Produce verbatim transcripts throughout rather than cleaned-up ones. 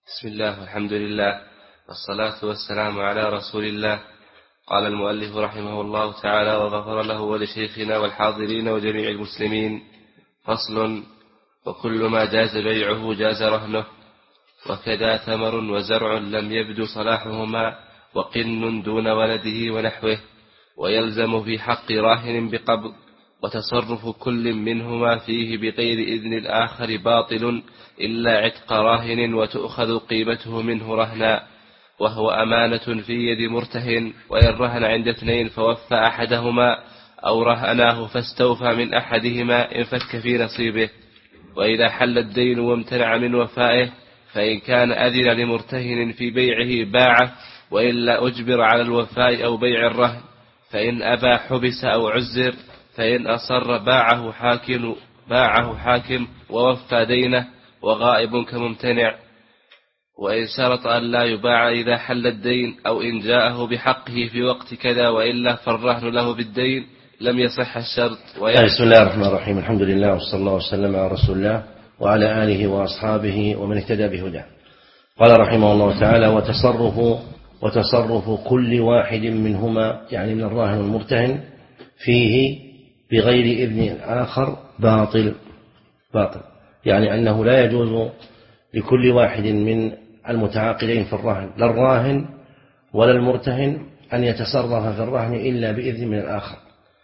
بسم الله والحمد لله والصلاة والسلام على رسول الله. قال المؤلف رحمه الله تعالى وغفر له ولشيخنا والحاضرين وجميع المسلمين. فصل: وكل ما جاز بيعه جاز رهنه، وكذا ثمر وزرع لم يبدو صلاحهما، وقن دون ولده ونحوه، ويلزم في حق راهن بقبض، وتصرف كل منهما فيه بغير إذن الآخر باطل إلا عتق راهن، وتؤخذ قيمته منه رهنا، وهو أمانة في يد مرتهن. وإن رهن عند اثنين فوفى أحدهما أو رهناه فاستوفى من أحدهما انفك في نصيبه. وإذا حل الدين وامتنع من وفائه فإن كان أذن لمرتهن في بيعه باعه، وإلا أجبر على الوفاء أو بيع الرهن. فإن أبى حبس أو عزر، فإن أصر باعه حاكم باعه حاكم ووفى دينه، وغائب كممتنع. وإن شرط أن لا يباع إذا حل الدين، أو إن جاءه بحقه في وقت كذا وإلا فالرهن له بالدين لم يصح الشرط. بسم الله الرحمن الرحيم. الحمد لله والصلاة الله وسلم على رسول الله وعلى آله وأصحابه ومن اهتدى بهداه. قال رحمه الله تعالى: وتصرف وتصرف كل واحد منهما، يعني من الراهن والمرتهن، فيه بغير إذن الآخر باطل باطل يعني أنه لا يجوز لكل واحد من المتعاقدين في الرهن، لا الراهن ولا المرتهن، أن يتصرف في الرهن إلا بإذن من الآخر.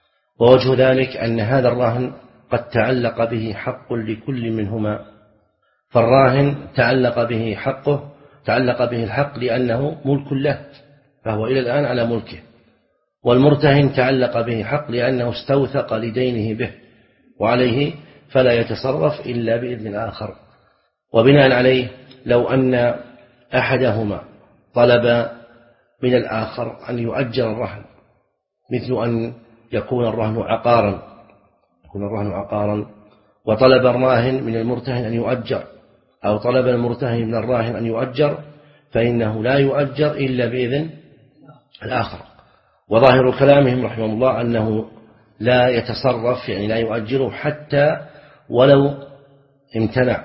ووجه ذلك أن هذا الرهن قد تعلق به حق لكل منهما، فالراهن تعلق به حقه تعلق به الحق لأنه ملك له، فهو إلى الآن على ملكه. والمرتهن تعلق به حق لأنه استوثق لدينه به وعليه، فلا يتصرف إلا بإذن الآخر. وبناء عليه لو أن أحدهما طلب من الآخر أن يؤجر الرهن، مثل أن يكون الرهن عقارا يكون الرهن عقارا وطلب الراهن من المرتهن أن يؤجر، أو طلب المرتهن من الراهن أن يؤجر، فإنه لا يؤجر إلا بإذن الآخر. وظاهر كلامهم رحمه الله أنه لا يتصرف، يعني لا يؤجره حتى ولو امتنع،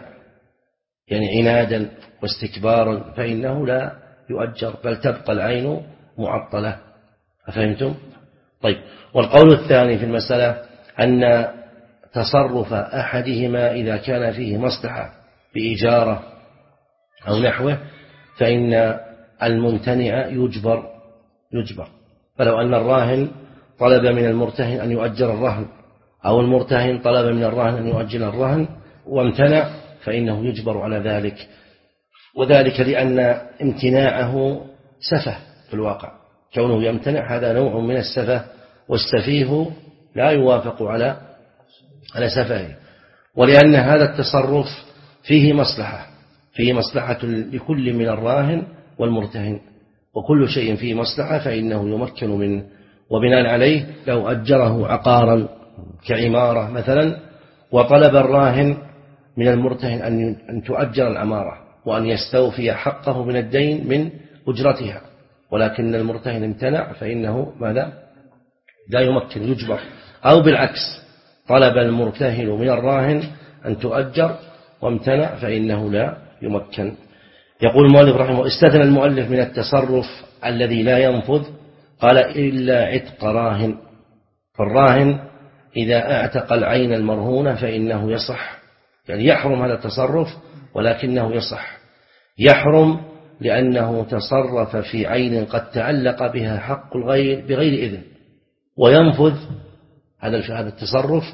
يعني عنادا واستكبارا، فإنه لا يؤجر، بل تبقى العين معطلة. أفهمتم؟ طيب. والقول الثاني في المسألة أن تصرف أحدهما إذا كان فيه مصلحة بإجارة أو نحوه، فإن الممتنع يجبر يجبر فلو أن الراهن طلب من المرتهن أن يؤجر الرهن، أو المرتهن طلب من الراهن أن يؤجر الرهن وامتنع، فإنه يجبر على ذلك. وذلك لأن امتناعه سفه في الواقع، كونه يمتنع هذا نوع من السفه، والسفيه لا يوافق على على سفهه. ولأن هذا التصرف فيه مصلحة فيه مصلحة لكل من الراهن والمرتهن، وكل شيء فيه مصلحة فإنه يمكن منه. وبناء عليه لو أجره عقارا كعمارة مثلا، وطلب الراهن من المرتهن أن تؤجر العمارة وأن يستوفي حقه من الدين من أجرتها، ولكن المرتهن امتنع، فإنه ماذا؟ لا يمكن، يجبر. أو بالعكس، طلب المرتهن من الراهن أن تؤجر وامتنع، فإنه لا يمكن. يقول المؤلف رحمه: استثنى المؤلف من التصرف الذي لا ينفذ، قال: إلا عتق راهن. فالراهن إذا اعتق العين المرهونة فإنه يصح، يعني يحرم هذا التصرف ولكنه يصح. يحرم لأنه تصرف في عين قد تعلق بها حق الغير بغير إذن. وينفذ هذا هذا التصرف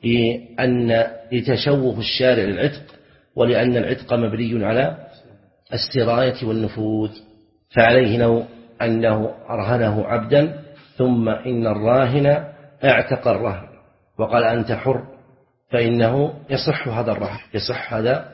لأن لتشوف الشارع للعتق، ولأن العتق مبني على السراية والنفوذ. فعليه لو أنه أرهنه عبدا ثم إن الراهن اعتق الرهن وقال أنت حر، فإنه يصح هذا الرهن يصح هذا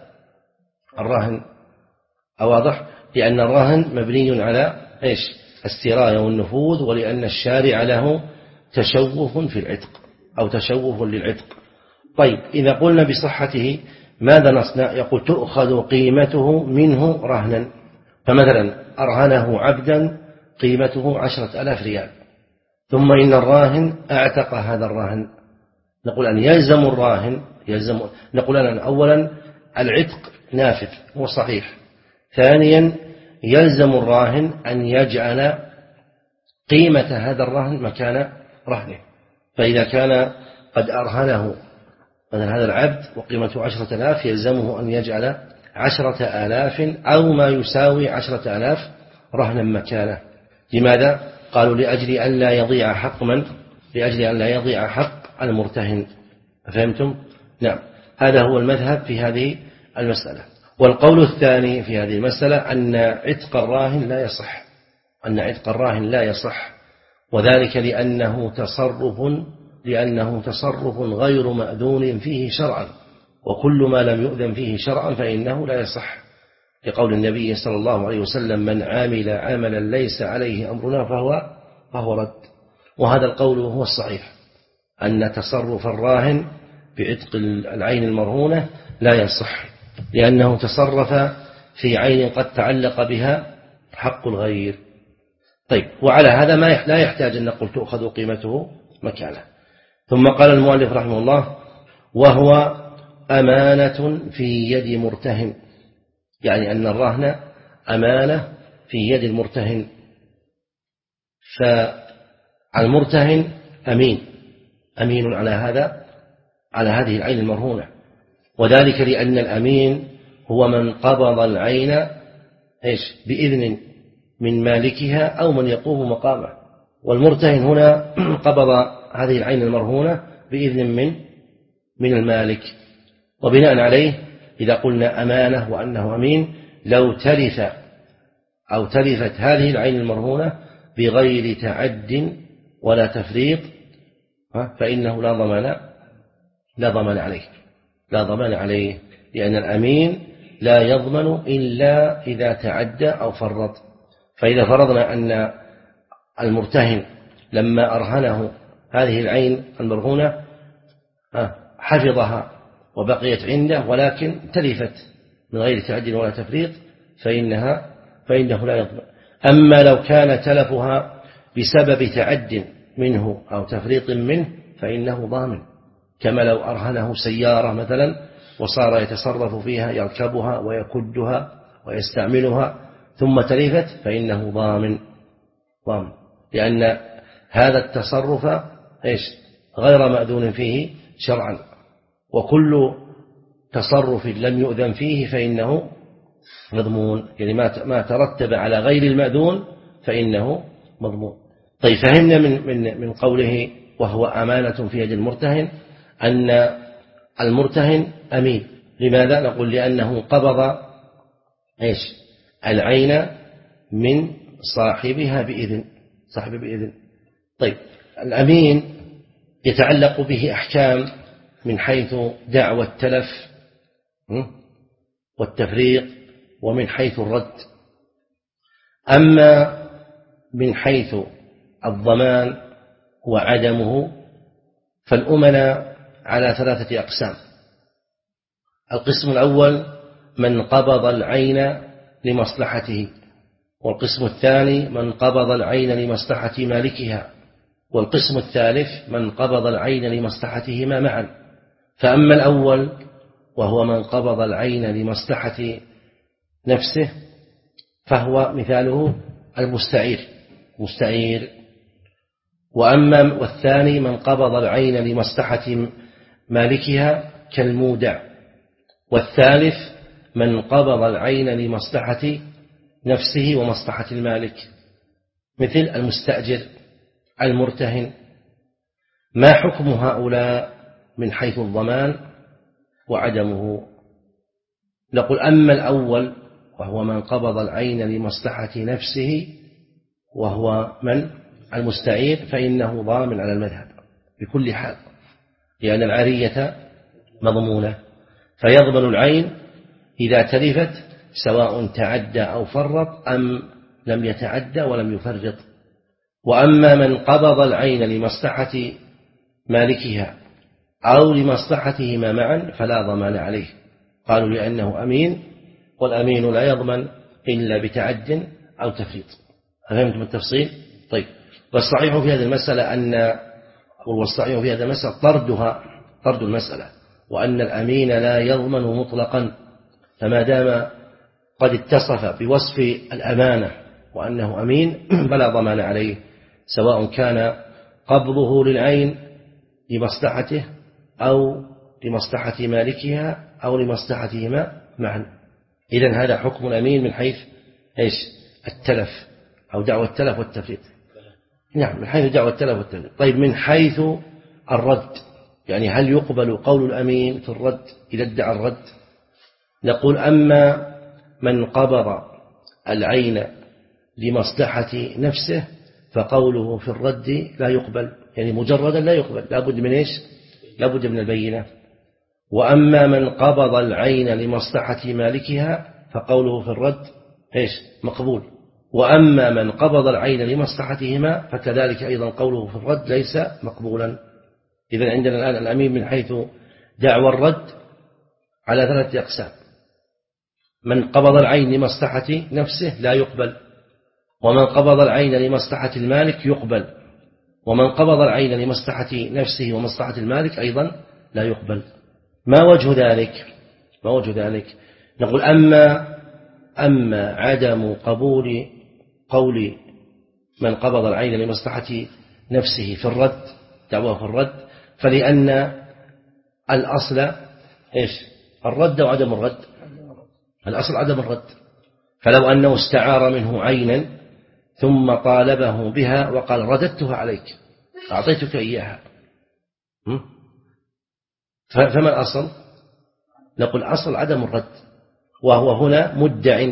الرهن أواضح، لأن الرهن مبني على إيش؟ السراية والنفوذ، ولأن الشارع له تشوف في العتق أو تشوف للعتق. طيب، إذا قلنا بصحته ماذا نصنع؟ يقول: تؤخذ قيمته منه رهنا. فمثلا أرهنه عبدا قيمته عشرة ألاف ريال، ثم إن الراهن اعتق هذا الرهن، نقول أن يلزم الراهن يلزم نقول أن أولا العتق نافذ وصحيح، ثانيا يلزم الراهن أن يجعل قيمة هذا الرهن مكان رهنه، فإذا كان قد أرهنه مثلا هذا العبد وقيمته عشرة آلاف يلزمه أن يجعل عشرة آلاف أو ما يساوي عشرة آلاف رهنا مكانه. لماذا؟ قالوا لأجل أن لا يضيع حق من؟ لأجل أن لا يضيع حق المرتهن. فهمتم؟ نعم، هذا هو المذهب في هذه المسألة. والقول الثاني في هذه المسألة أن عتق الراهن لا يصح، أن عتق الراهن لا يصح، وذلك لأنه تصرف لأنه تصرف غير مأذون فيه شرعا، وكل ما لم يؤذن فيه شرعا فإنه لا يصح، لقول النبي صلى الله عليه وسلم: من عامل عملا ليس عليه أمرنا فهو فهو رد. وهذا القول هو الصحيح، أن تصرف الراهن بعتق العين المرهونة لا يصح، لأنه تصرف في عين قد تعلق بها حق الغير. طيب، وعلى هذا ما لا يحتاج أن نقول تؤخذ قيمته مكانه. ثم قال المؤلف رحمه الله: وهو أمانة في يد مرتهن، يعني أن الرهن أمانة في يد المرتهن، فالمرتهن أمين أمين على هذا على هذه العين المرهونة، وذلك لأن الأمين هو من قبض العين إيش بإذن من مالكها أو من يقوم مقامه، والمرتهن هنا قبض هذه العين المرهونة بإذن من من المالك. وبناء عليه إذا قلنا أمانة وأنه أمين، لو تلف أو تلفت هذه العين المرهونة بغير تعد ولا تفريط فإنه لا ضمان لا ضمان عليه لا ضمان عليه لأن الأمين لا يضمن إلا إذا تعدى أو فرط. فإذا فرضنا أن المرتهن لما أرهنه هذه العين المرهونة حفظها وبقيت عنده ولكن تلفت من غير تعد ولا تفريط فإنها فإنه لا يضمن. أما لو كان تلفها بسبب تعد منه أو تفريط منه فإنه ضامن، كما لو أرهنه سيارة مثلا وصار يتصرف فيها يركبها ويكدها ويستعملها ثم تلفت فإنه ضامن ضامن لأن هذا التصرف إيش غير مأذون فيه شرعا، وكل تصرف لم يؤذن فيه فإنه مضمون، يعني ما ترتب على غير المأذون فإنه مضمون. طيب، فهمنا من من من قوله وهو أمانة في يد المرتهن أن المرتهن أمين. لماذا؟ نقول لأنه قبض إيش العين من صاحبها بإذن صاحب بإذن. طيب، الأمين يتعلق به أحكام من حيث دعوى التلف والتفريق ومن حيث الرد. أما من حيث الضمان وعدمه فالأمناء على ثلاثة أقسام. القسم الأول من قبض العين لمصلحته، والقسم الثاني من قبض العين لمصلحة مالكها، والقسم الثالث من قبض العين لمصلحتهما معا. فأما الأول وهو من قبض العين لمصلحة نفسه فهو مثاله المستعير مستعير وأما والثاني من قبض العين لمصلحة مالكها كالمودع، والثالث من قبض العين لمصلحة نفسه ومصلحة المالك مثل المستأجر المرتهن. ما حكم هؤلاء من حيث الضمان وعدمه؟ نقول أما الأول وهو من قبض العين لمصلحة نفسه وهو من المستعير فإنه ضامن على المذهب بكل حال، لأن العارية مضمونة، فيضمن العين إذا تلفت سواء تعدى أو فرط أم لم يتعدى ولم يفرط. وأما من قبض العين لمصلحة مالكها أو لمصلحتهما معا فلا ضمان عليه، قالوا لأنه أمين، والأمين لا يضمن إلا بتعد أو تفريط. فهمتم التفصيل؟ طيب، والصحيح في هذه المسألة أن والصحيح في هذه المسألة طردها طرد المسألة، وأن الأمين لا يضمن مطلقا، فما دام قد اتصف بوصف الأمانة وأنه أمين فلا ضمان عليه، سواء كان قبضه للعين لمصلحته أو لمصلحة مالكها أو لمصلحتهما معا. إذن هذا حكم الأمين من حيث إيش؟ التلف أو دعوى التلف والتفريط. نعم، من حيث دعوى التلف والتفريط. طيب، من حيث الرد، يعني هل يقبل قول الأمين في الرد إذا ادعى الرد؟ نقول: أما من قبض العين لمصلحة نفسه فقوله في الرد لا يقبل، يعني مجردا لا يقبل، لا بد من إيش؟ لا بد من البينة. وأما من قبض العين لمصلحة مالكها فقوله في الرد إيش؟ مقبول. وأما من قبض العين لمصلحتهما فكذلك أيضا قوله في الرد ليس مقبولا. إذن عندنا الآن الأمين من حيث دعوى الرد على ثلاثة أقسام: من قبض العين لمصلحة نفسه لا يقبل، ومن قبض العين لمصلحة المالك يقبل، ومن قبض العين لمصلحة نفسه ومصلحة المالك أيضا لا يقبل. ما وجه ذلك؟ ما وجه ذلك؟ نقول: أما أما عدم قبول قول من قبض العين لمصلحة نفسه في الرد، دعواه في الرد، فلأن الأصل إيش؟ الرد وعدم الرد. الأصل عدم الرد. فلو أنه استعار منه عينا ثم طالبه بها وقال: رددتها عليك، أعطيتك إياها، فما الأصل؟ نقول: أصل عدم الرد، وهو هنا مدع،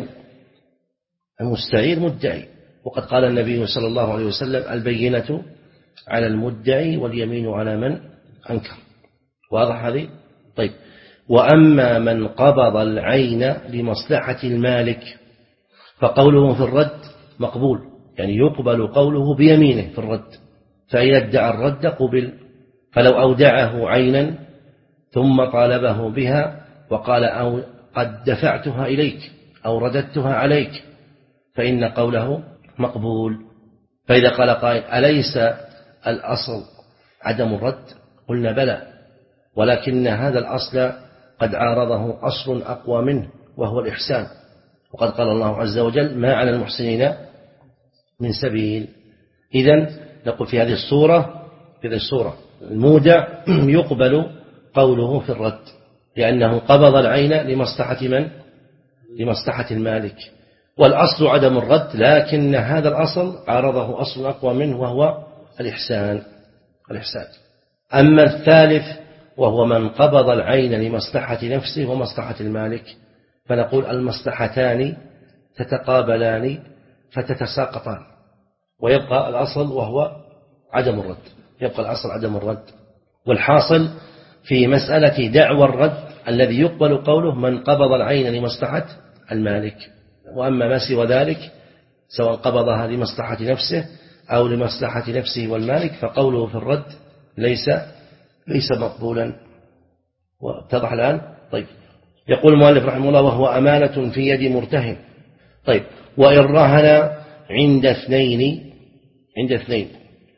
المستعير مدعي، وقد قال النبي صلى الله عليه وسلم: البينة على المدعي واليمين على من أنكر. واضح هذه؟ طيب. وأما من قبض العين لمصلحة المالك فقوله في الرد مقبول، يعني يقبل قوله بيمينه في الرد، فإن ادعى الرد قبل. فلو أودعه عينا ثم طالبه بها وقال: أو قد دفعتها إليك أو رددتها عليك، فإن قوله مقبول. فإذا قال قائل: أليس الأصل عدم الرد؟ قلنا: بلى، ولكن هذا الأصل قد عارضه أصل أقوى منه وهو الإحسان، وقد قال الله عز وجل: ما على المحسنين من سبيل. إذن نقول في هذه الصورة في هذه الصورة المودع يقبل قوله في الرد، لأنه قبض العين لمصلحة من؟ لمصلحة المالك. والأصل عدم الرد، لكن هذا الأصل عارضه أصل أقوى منه وهو الإحسان. الإحسان. أما الثالث وهو من قبض العين لمصلحة نفسه ومصلحة المالك، فنقول: المصلحتان تتقابلان فتتساقطان، ويبقى الأصل وهو عدم الرد، يبقى الأصل عدم الرد. والحاصل في مسألة دعوى الرد الذي يقبل قوله من قبض العين لمصلحة المالك. وأما ما سوى ذلك سواء قبضها لمصلحة نفسه أو لمصلحة نفسه والمالك فقوله في الرد ليس ليس مقبولا. واتضح الآن؟ طيب. يقول المؤلف رحمه الله: وهو أمانة في يد مرتهن. طيب. وإن رهن عند اثنين عند اثنين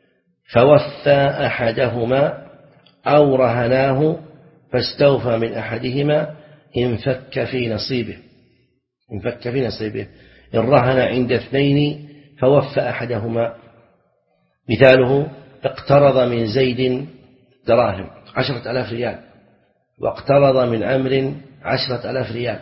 فوفى أحدهما أو رهناه فاستوفى من أحدهما انفك في نصيبه انفك في نصيبه إن رهن عند اثنين فوفى أحدهما، مثاله: اقترض من زيد دراهم عشرة ألاف ريال، واقترض من عمرو عشرة ألاف ريال،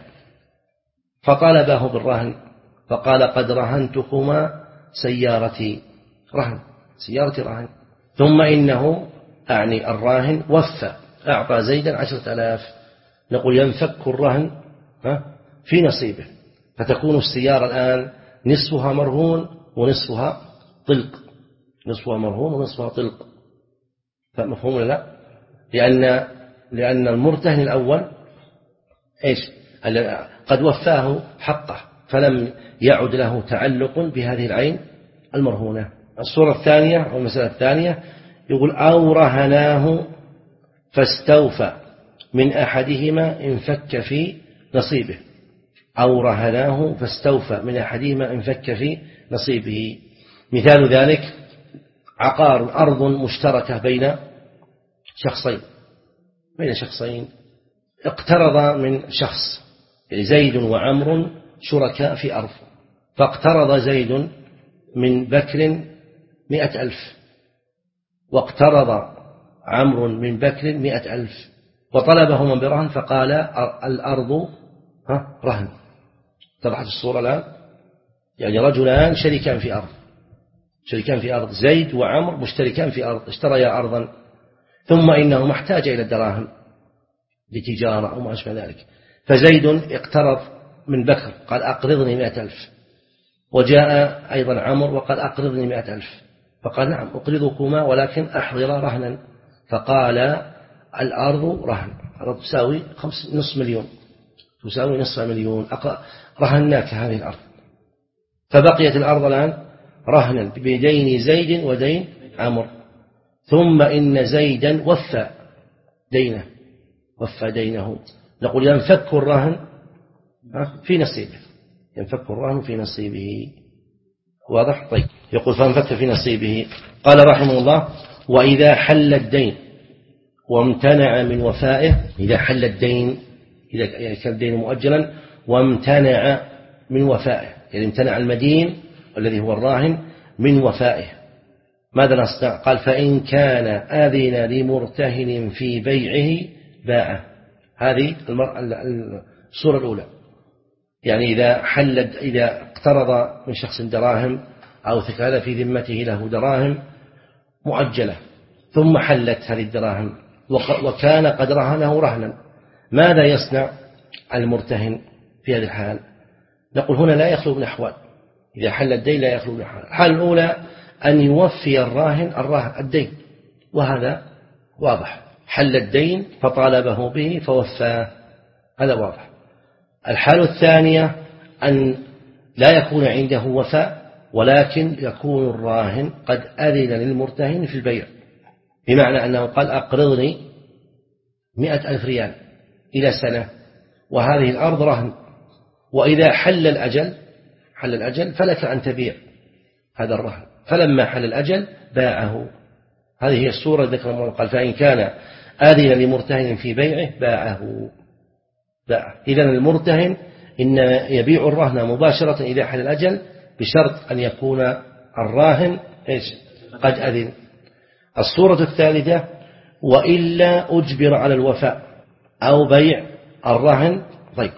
فطالبه بالرهن فقال: قد رهنتكما سيارتي رهن سيارتي رهن ثم إنه أعني الراهن وفى أعطى زيدا عشرة ألاف. نقول: ينفك الرهن في نصيبه، فتكون السيارة الآن نصفها مرهون ونصفها طلق، نصفها مرهون ونصفها طلق. فمفهوم لا؟ لأن لأن المرتهن الأول إيش؟ قد وفاه حقه فلم يعد له تعلق بهذه العين المرهونة. الصورة الثانية أو المسألة الثانية يقول: أو رهناه فاستوفى من أحدهما انفك في نصيبه أو رهناه فاستوفى من أحدهما انفك في نصيبه. مثال ذلك: عقار أرض مشتركة بين شخصين بين شخصين اقترض من شخص، يعني زيد وعمر شركاء في أرض، فاقترض زيد من بكر مئة ألف، واقترض عمرو من بكر مئة ألف، وطلبهما برهن، فقال الأرض رهن. اتضحت الصورة الآن؟ يعني رجلان شريكان في أرض، شريكان في أرض، زيد وعمر مشتركان في أرض، اشتريا أرضا، ثم إنه محتاج إلى الدراهم لتجارة أو ما أشبه ذلك، فزيد اقترض من بكر قال أقرضني مئة ألف، وجاء أيضا عمر وقال أقرضني مئة ألف، فقال نعم أقرضكما ولكن أحضر رهنا، فقال الأرض رهن، الأرض تساوي خمس نصف مليون، تساوي نصف مليون، رهناك هذه الأرض، فبقيت الأرض الآن رهنا بدين زيد ودين عمر. ثم إن زيدا وفى دينه، وفى دينه، نقول ينفك الرهن في نصيبه، ينفك الرهن في نصيبه، واضح؟ طيب، يقول فانفك في نصيبه. قال رحمه الله: وإذا حل الدين وامتنع من وفائه، إذا حل الدين، إذا كان الدين مؤجلا وامتنع من وفائه، يعني امتنع المدين الذي هو الراهن من وفائه، ماذا نصنع؟ قال: فإن كان آذن لمرتهن في بيعه باعه. هذه الصورة الأولى، يعني إذا حل، إذا اقترض من شخص دراهم أو ثكال في ذمته له دراهم مؤجلة، ثم حلت هذه الدراهم وكان قد رهنه رهنا، ماذا يصنع المرتهن في هذه الحال؟ نقول هنا لا يخلو من أحوال، إذا حل الدين لا يخلو من أحوال. الحال الأولى أن يوفي الراهن الراهن الدين، وهذا واضح، حل الدين فطالبه به فوفاه، هذا واضح. الحال الثانية أن لا يكون عنده وفاء، ولكن يكون الراهن قد أذن للمرتهن في البيع، بمعنى أنه قال أقرضني مئة ألف ريال إلى سنة، وهذه الأرض رهن، وإذا حل الأجل حل الأجل فلك أن تبيع هذا الرهن، فلما حل الأجل باعه. هذه هي الصورة ذكر الله، قال: فإن كان آذن لمرتهن في بيعه باعه، باعه. إذن المرتهن إن يبيع الرهن مباشرة إذا حل الأجل، بشرط أن يكون الراهن إيش؟ قد أذن. الصورة الثالثة: وإلا أجبر على الوفاء أو بيع الرهن. طيب،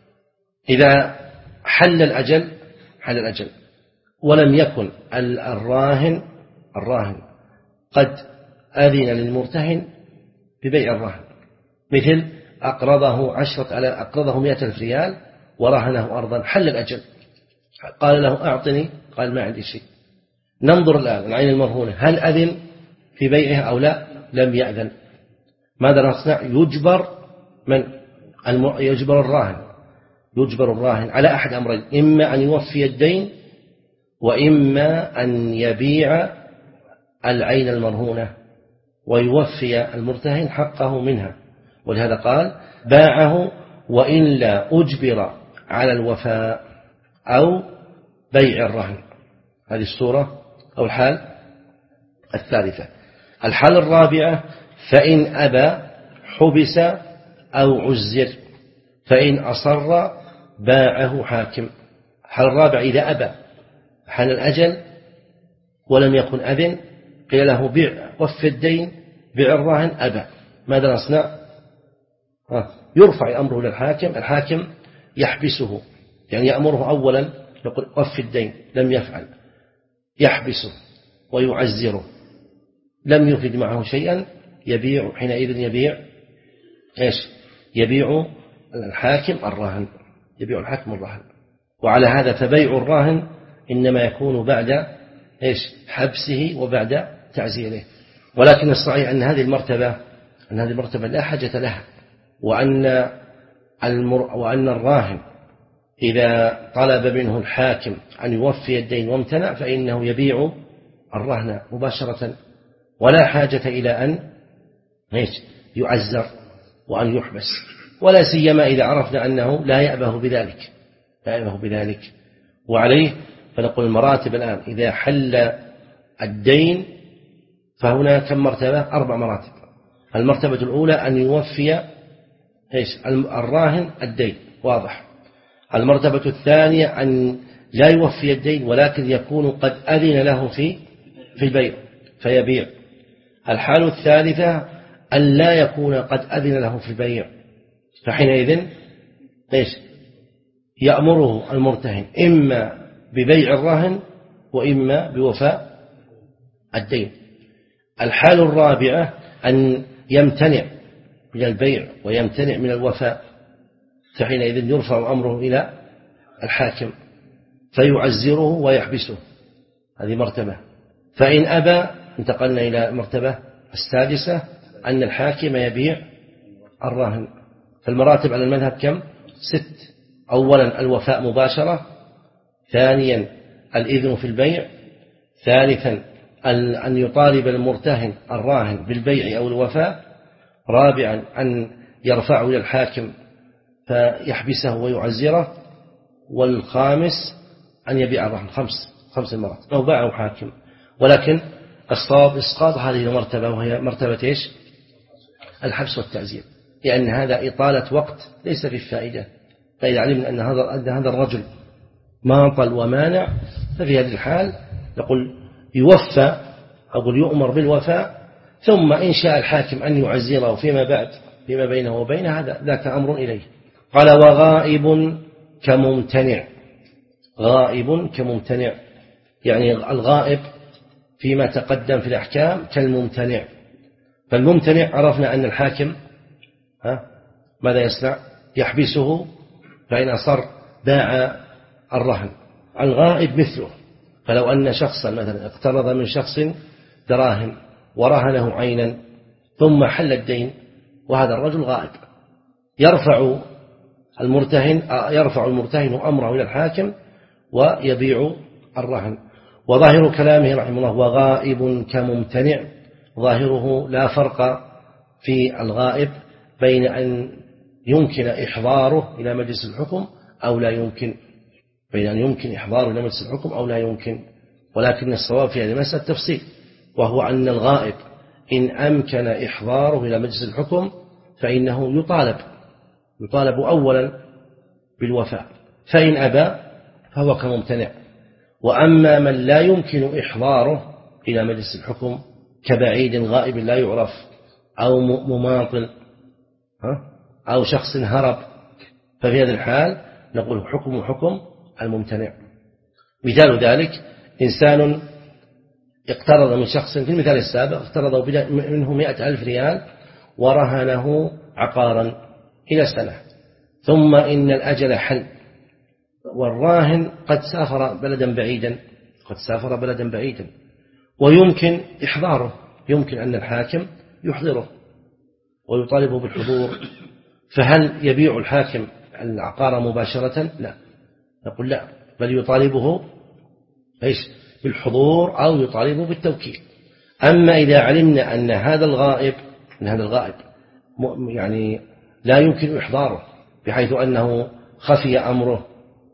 إذا حل الأجل حل الأجل ولم يكن الراهن الراهن قد أذن للمرتهن ببيع الرهن، مثل أقرضه عشرة ألاف، أقرضه مئة ألف ريال ورهنه أرضا، حل الأجل، قال له أعطني، قال ما عندي شيء. ننظر الآن العين المرهونة هل أذن في بيعها أو لا؟ لم يأذن. ماذا نصنع؟ يجبر من الم... يجبر الراهن يجبر الراهن على أحد أمرين: إما أن يوفي الدين، وإما أن يبيع العين المرهونة ويوفي المرتهن حقه منها. ولهذا قال: باعه وإلا أجبر على الوفاء أو بيع الرهن. هذه الصورة أو الحال الثالثة. الحال الرابعة: فإن أبى حبس أو عزر، فإن أصر باعه حاكم. الحال الرابع: إذا أبى، حان الأجل ولم يكن أذن، قيل له بيع وفي الدين، بيع الراهن، أبى، ماذا نصنع؟ يرفع أمره للحاكم، الحاكم يحبسه، يعني يأمره أولا، يقول وفي الدين، لم يفعل، يحبسه ويعزره، لم يفد معه شيئا، يبيع حينئذ يبيع إيش؟ يبيع الحاكم الراهن، يبيع الحاكم الراهن. وعلى هذا فبيع الراهن إنما يكون بعد إيش؟ حبسه وبعد تعزيره. ولكن الصحيح أن هذه المرتبة أن هذه المرتبة لا حاجة لها، وأن المر وأن الراهن إذا طلب منه الحاكم أن يوفي الدين وامتنع فإنه يبيع الرهن مباشرة، ولا حاجة إلى أن إيش؟ يعزر وأن يحبس، ولا سيما إذا عرفنا أنه لا يأبه بذلك لا يأبه بذلك. وعليه فنقول المراتب الآن: إذا حل الدين فهنا كم مرتبة؟ أربع مراتب. المرتبة الأولى أن يوفي إيش؟ الراهن الدين، واضح. المرتبة الثانية أن لا يوفي الدين ولكن يكون قد أذن له في في البيع فيبيع. الحالة الثالثة أن لا يكون قد أذن له في البيع، فحينئذ إيش يأمره المرتهن إما ببيع الرهن وإما بوفاء الدين. الحالة الرابعة أن يمتنع من البيع ويمتنع من الوفاء، فحينئذ يرفع أمره إلى الحاكم فيعزره ويحبسه، هذه مرتبة. فإن أبى انتقلنا إلى مرتبة السادسة أن الحاكم يبيع الراهن. فالمراتب على المذهب كم؟ ست. أولا الوفاء مباشرة، ثانيا الإذن في البيع، ثالثا أن يطالب المرتهن الراهن بالبيع أو الوفاء، رابعا أن يرفعه إلى الحاكم فيحبسه ويعزره، والخامس أن يبيع الرهن. خمس خمس المراتب أو باعه حاكم. ولكن الصواب إسقاط هذه المرتبة وهي مرتبة إيش؟ الحبس والتعزير، لأن هذا إطالة وقت ليس في الفائدة. فإذا علمنا أن هذا أن هذا الرجل ماطل ومانع، ففي هذه الحال يقول يوفى أقول يؤمر بالوفاء، ثم إن شاء الحاكم أن يعزره فيما بعد فيما بينه وبينه هذا ذاك أمر إليه. قال وغائب كممتنع. غائب كممتنع يعني الغائب فيما تقدم في الأحكام كالممتنع. فالممتنع عرفنا أن الحاكم ها ماذا يصنع؟ يحبسه فإن أصر باع الرهن. الغائب مثله، فلو أن شخصا مثلا اقترض من شخص دراهم ورهنه عينا ثم حل الدين وهذا الرجل غائب، يرفع المرتهن يرفع المرتهن أمره إلى الحاكم ويبيع الرهن. وظاهر كلامه رحمه الله وغائب كممتنع، ظاهره لا فرق في الغائب بين أن يمكن إحضاره إلى مجلس الحكم أو لا يمكن، بين أن يمكن إحضاره إلى مجلس الحكم أو لا يمكن، ولكن الصواب في هذه المسألة تفصيل، وهو أن الغائب إن أمكن إحضاره إلى مجلس الحكم فإنه يطالب يطالب أولا بالوفاء، فإن أبى فهو كممتنع. وأما من لا يمكن إحضاره إلى مجلس الحكم كبعيد غائب لا يعرف أو مماطل أو شخص هرب، ففي هذه الحال نقول حكم حكم الممتنع. مثال ذلك إنسان اقترض من شخص في المثال السابق اقترض منه مئة ألف ريال ورهنه عقارا إلى سنة، ثم إن الأجل حل والراهن قد سافر بلدا بعيدا قد سافر بلدا بعيدا ويمكن إحضاره، يمكن أن الحاكم يحضره ويطالبه بالحضور، فهل يبيع الحاكم العقار مباشرة؟ لا، نقول لا، بل يطالبه إيش بالحضور أو يطالبه بالتوكيل. أما إذا علمنا أن هذا الغائب أن هذا الغائب يعني لا يمكن إحضاره بحيث أنه خفي أمره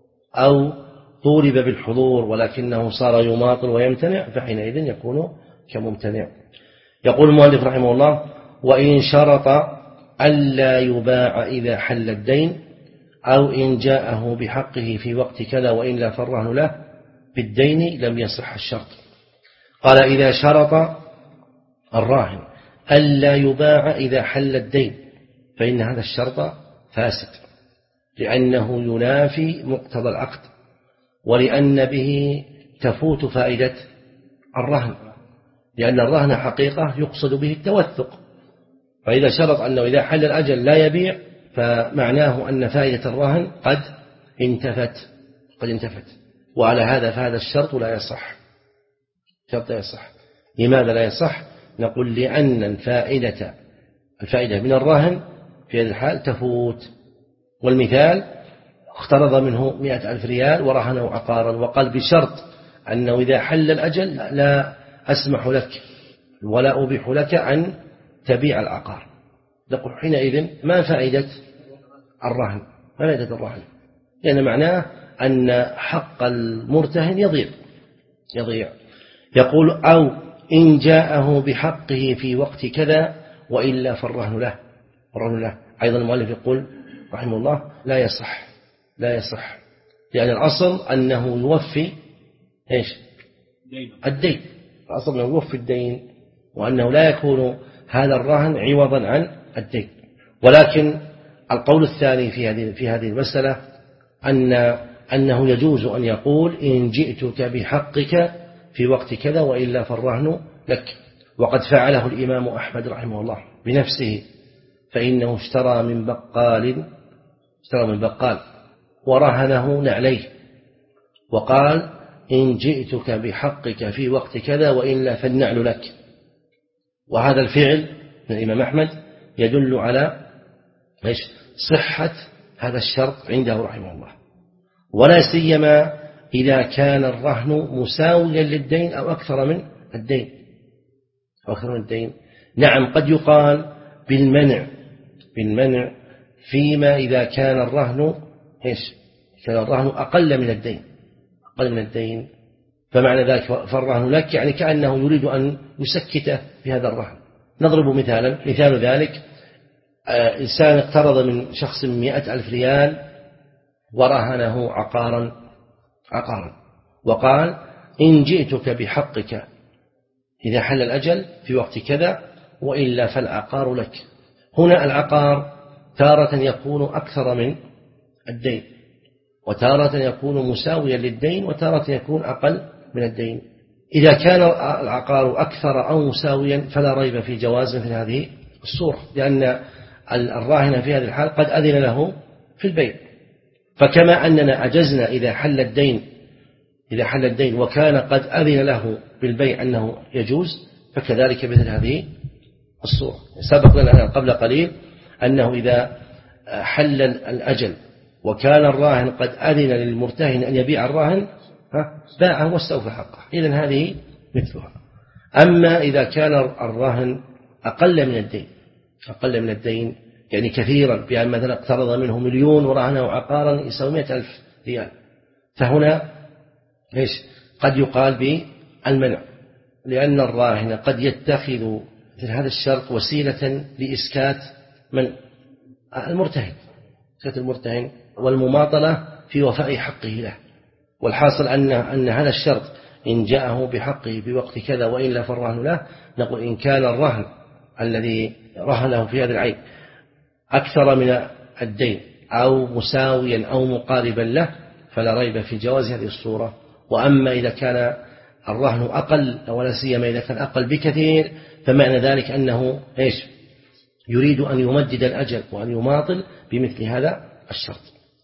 أو طولب بالحضور ولكنه صار يماطل ويمتنع، فحينئذ يكون كممتنع. يقول المؤلف رحمه الله وإن شرط ألا يباع إذا حل الدين أو إن جاءه بحقه في وقت كذا وإلا فرهن له بالدين لم يصح الشرط. قال إذا شرط الراهن ألا يباع إذا حل الدين فإن هذا الشرط فاسد، لأنه ينافي مقتضى العقد ولأن به تفوت فائدة الرهن، لأن الرهن حقيقة يقصد به التوثق، فإذا شرط أنه إذا حل الأجل لا يبيع فمعناه أن فائدة الرهن قد انتفت قد انتفت وعلى هذا فهذا الشرط لا يصح. شرط لا يصح. لماذا لا يصح؟ نقول لأن الفائدة الفائدة من الرهن في هذه الحال تفوت. والمثال اقترض منه مئة ألف ريال ورهنه عقارا وقال بشرط أنه إذا حل الأجل لا أسمح لك ولا أبيح لك أن تبيع العقار، نقول حينئذ ما فائدة الرهن؟ ما فائدة الرهن؟ لأن معناه أن حق المرتهن يضيع يضيع. يقول أو إن جاءه بحقه في وقت كذا وإلا فالرهن له الرهن له. أيضا المؤلف يقول رحمه الله لا يصح لا يصح، لأن الأصل أنه يوفي إيش الدين، الأصل أنه يوفي الدين، وأنه لا يكون هذا الرهن عوضا عن الدين. ولكن القول الثاني في هذه في هذه المسألة أن أنه يجوز أن يقول إن جئتك بحقك في وقت كذا وإلا فالرهن لك، وقد فعله الإمام أحمد رحمه الله بنفسه، فإنه اشترى من بقال اشترى من بقال ورهنه نعليه وقال إن جئتك بحقك في وقت كذا وإلا فالنعل لك. وهذا الفعل من الإمام أحمد يدل على إيش؟ صحة هذا الشرط عنده رحمه الله، ولا سيما إذا كان الرهن مساويا للدين أو أكثر من الدين أو أكثر من الدين. نعم قد يقال بالمنع بالمنع فيما إذا كان الرهن إيش؟ كان الرهن أقل من الدين أقل من الدين فمعنى ذلك فالرهن لك، يعني كأنه يريد أن يسكته بهذا الرهن. نضرب مثالا، مثال ذلك إنسان اقترض من شخص مئة ألف ريال ورهنه عقارا عقارا وقال إن جئتك بحقك إذا حل الأجل في وقت كذا وإلا فالعقار لك. هنا العقار تارة يكون أكثر من الدين، وتارة يكون مساويا للدين، وتارة يكون أقل من الدين. إذا كان العقار أكثر أو مساويا فلا ريب في جواز مثل هذه الصورة، لأن الراهن في هذه الحال قد أذن له في البيع. فكما أننا أجزنا إذا حل الدين إذا حل الدين وكان قد أذن له بالبيع أنه يجوز، فكذلك مثل هذه الصورة. سبق لنا قبل قليل أنه إذا حل الأجل وكان الراهن قد أذن للمرتهن أن يبيع الراهن باعه واستوفى حقه، إذن هذه مثلها. أما إذا كان الراهن أقل من الدين أقل من الدين يعني كثيرا، بأن مثلا اقترض منه مليون ورهنه عقارا يساوي مئة ألف ريال، فهنا إيش قد يقال بالمنع، لأن الراهن قد يتخذ مثل هذا الشرط وسيلة لإسكات من المرتهن إسكات المرتهن والمماطلة في وفاء حقه له. والحاصل أن أن هذا الشرط إن جاءه بحقه بوقت كذا وإلا فالرهن له، نقول إن كان الرهن الذي رهنه في هذا العين أكثر من الدين أو مساويا أو مقاربا له فلا ريب في جواز هذه الصورة. وأما إذا كان الرهن أقل ولا سيما إذا كان أقل بكثير فمعنى ذلك أنه إيش يريد أن يمدد الأجل وأن يماطل بمثل هذا الشرط.